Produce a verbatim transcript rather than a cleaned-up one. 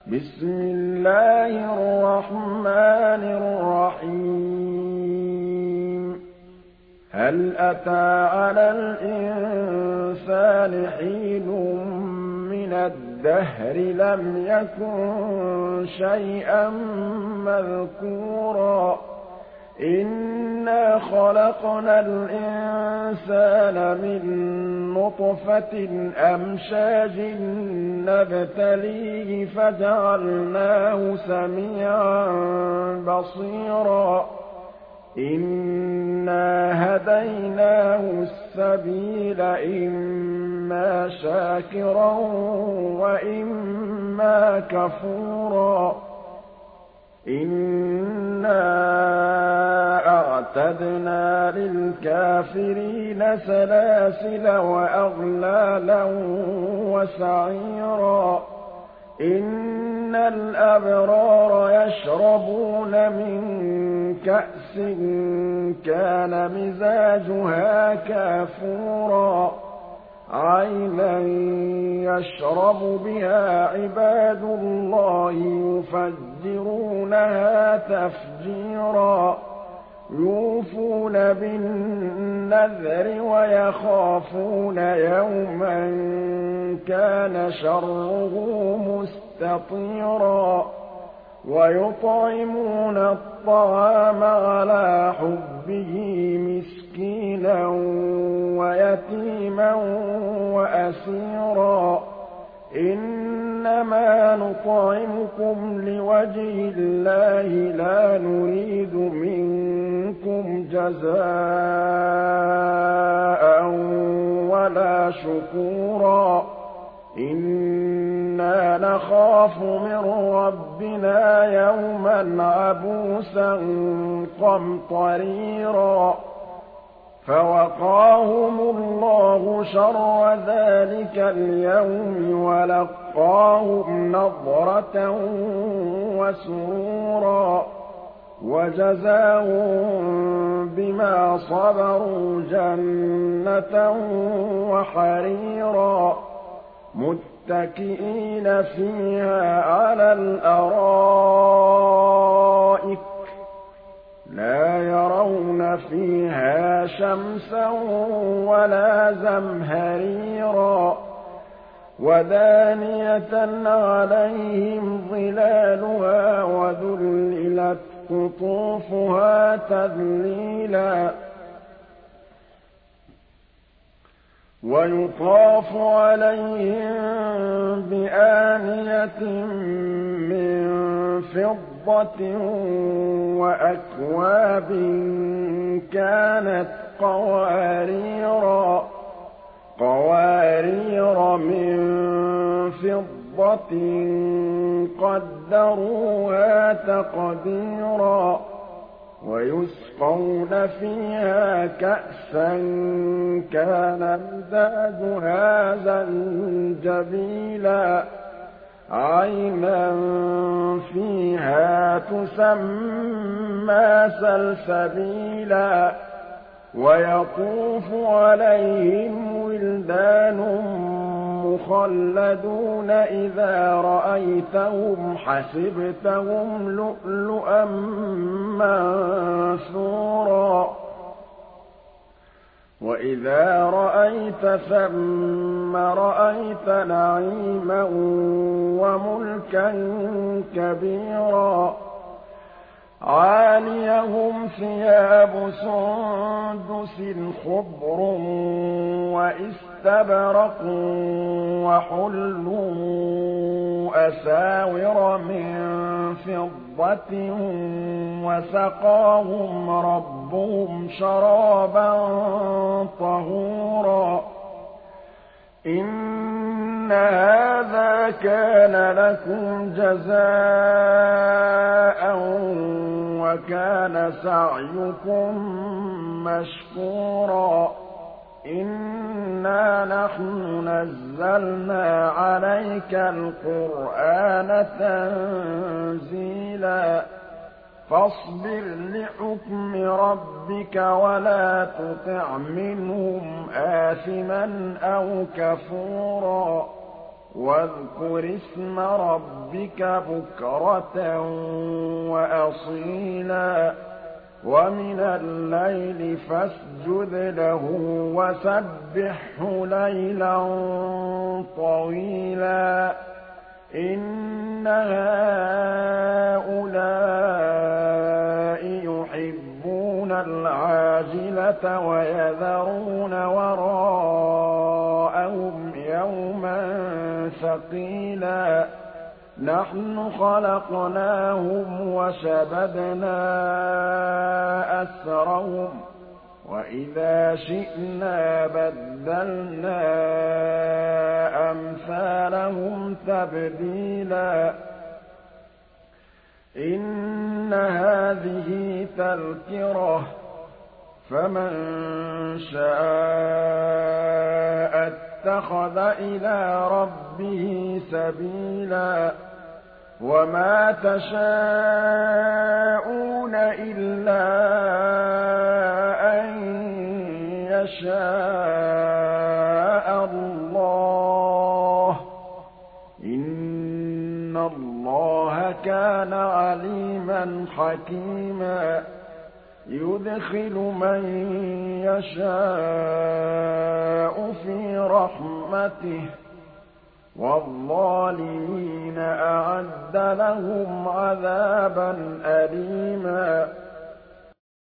بسم الله الرحمن الرحيم هل أتى على الإنسان حين من الدهر لم يكن شيئا مذكورا إنا خلقنا الإنسان من نطفة أمشاج نبتليه فجعلناه سميعا بصيرا إنا هديناه السبيل إما شاكرا وإما كفورا إنا أعتدنا للكافرين سلاسل وأغلالا وسعيرا إن الأبرار يشربون من كأس كان مزاجها كافورا عينا يشرب بها عباد الله يفجرونها تفجيرا يوفون بالنذر ويخافون يوما كان شره مستطيرا ويطعمون الطعام على حبه مسكينا ويتيما وأسيرا إنما نطعمكم لوجه الله لا نريد منكم جزاء ولا شكورا إنا نخاف من ربنا يوما عبوسا قمطريرا فوقاهم الله شر ذلك اليوم ولقاهم نضرة وسرورا وجزاهم بما صبروا جنة وحريرا متكئين فيها على الأرائك لا يرون فيها شمسا ولا زمهريرا ودانية عليهم ظلالها وذللت قطوفها تذليلا ويطاف عليهم بآنية من فضة وأكواب كانت قواريرا قوارير من فضة قدروها تقديرا ويسقون فيها كأسا كان مزاجها زنجبيلا عينا فيها تسمى سلسبيلا ويطوف عليهم ولدان مخلدون إذا رأيتهم حسبتهم لؤلؤا منثورا وإذا رأيت ثم رأيت نعيما وملكا كبيرا عاليهم ثياب سندس خضر وإستبرق وحلوا أساور من فضة وسقاهم ربهم شرابا طهورا إن هذا كان لكم جزاء وكان سعيكم مشكورا إنا نحن نزلنا عليك القرآن تنزيلا فاصبر لحكم ربك ولا تطع منهم آثما أو كفورا واذكر اسم ربك بكرة وأصيلا ومن الليل فاسجد له وسبحه ليلا طويلا إن هؤلاء يحبون العاجلة ويذرون وراءهم يوما ثقيلا نحن خلقناهم وشددنا أسرهم وإذا شئنا بدلنا أمثالهم تبديلا إن هذه تذكرة فمن شاء اتخذ إلى ربه سبيلا وما تشاءون إلا أن يشاء الله إن الله كان عليما حكيما يدخل من يشاء في رحمته والظالمين أعد لهم عذابا أليما